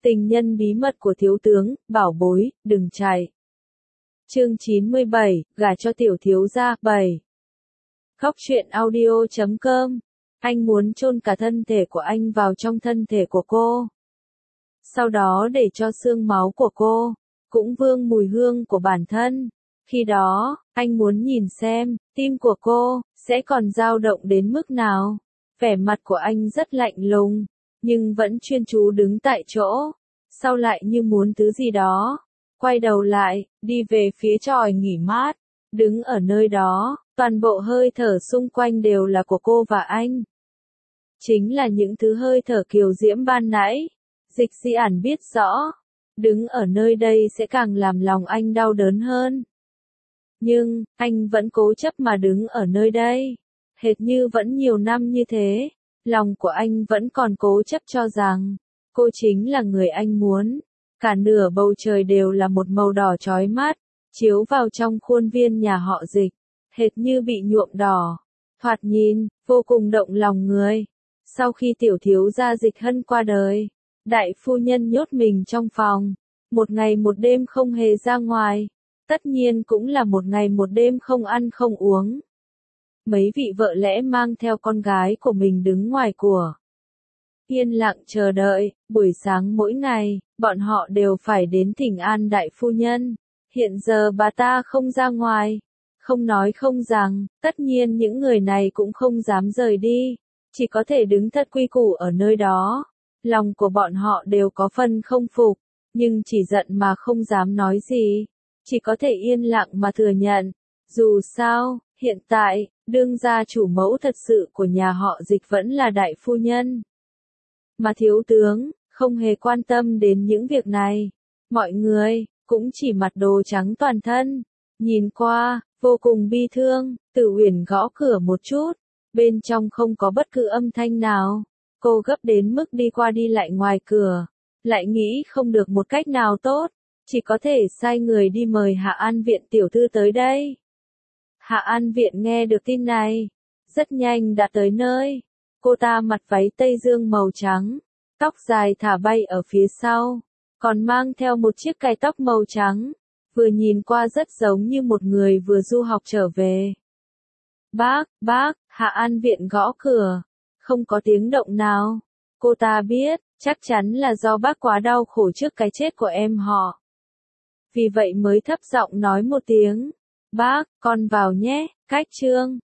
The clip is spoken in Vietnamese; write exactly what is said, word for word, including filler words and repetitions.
Tình nhân bí mật của thiếu tướng, bảo bối, đừng chạy. Chương chín mươi bảy, gả cho tiểu thiếu gia, bảy. Khóc chuyện audio chấm com. Anh muốn chôn cả thân thể của anh vào trong thân thể của cô. Sau đó để cho xương máu của cô, cũng vương mùi hương của bản thân. Khi đó, anh muốn nhìn xem, tim của cô, sẽ còn dao động đến mức nào. Vẻ mặt của anh rất lạnh lùng, nhưng vẫn chuyên chú đứng tại chỗ. Sau lại như muốn thứ gì đó. Quay đầu lại, đi về phía chòi nghỉ mát. Đứng ở nơi đó, toàn bộ hơi thở xung quanh đều là của cô và anh. Chính là những thứ hơi thở kiều diễm ban nãy. Dịch Di ản biết rõ, đứng ở nơi đây sẽ càng làm lòng anh đau đớn hơn. Nhưng, anh vẫn cố chấp mà đứng ở nơi đây. Hệt như vẫn nhiều năm như thế, lòng của anh vẫn còn cố chấp cho rằng, cô chính là người anh muốn. Cả nửa bầu trời đều là một màu đỏ chói mắt, chiếu vào trong khuôn viên nhà họ Dịch, hệt như bị nhuộm đỏ. Thoạt nhìn, vô cùng động lòng người. Sau khi tiểu thiếu gia Dịch Hân qua đời, đại phu nhân nhốt mình trong phòng, một ngày một đêm không hề ra ngoài, tất nhiên cũng là một ngày một đêm không ăn không uống. Mấy vị vợ lẽ mang theo con gái của mình đứng ngoài của. Yên lặng chờ đợi, buổi sáng mỗi ngày, bọn họ đều phải đến thỉnh an đại phu nhân. Hiện giờ bà ta không ra ngoài, không nói không rằng, tất nhiên những người này cũng không dám rời đi, chỉ có thể đứng thật quy củ ở nơi đó. Lòng của bọn họ đều có phần không phục, nhưng chỉ giận mà không dám nói gì, chỉ có thể yên lặng mà thừa nhận. Dù sao, hiện tại, đương gia chủ mẫu thật sự của nhà họ Dịch vẫn là đại phu nhân. Mà thiếu tướng, không hề quan tâm đến những việc này. Mọi người, cũng chỉ mặc đồ trắng toàn thân. Nhìn qua, vô cùng bi thương, Tử Uyển gõ cửa một chút. Bên trong không có bất cứ âm thanh nào. Cô gấp đến mức đi qua đi lại ngoài cửa. Lại nghĩ không được một cách nào tốt. Chỉ có thể sai người đi mời Hạ An Viện tiểu thư tới đây. Hạ An Viện nghe được tin này. Rất nhanh đã tới nơi. Cô ta mặc váy tây dương màu trắng, tóc dài thả bay ở phía sau, còn mang theo một chiếc cài tóc màu trắng, vừa nhìn qua rất giống như một người vừa du học trở về. Bác, bác, Hạ An Viện gõ cửa, không có tiếng động nào. Cô ta biết, chắc chắn là do bác quá đau khổ trước cái chết của em họ. Vì vậy mới thấp giọng nói một tiếng, bác, con vào nhé, cách chương.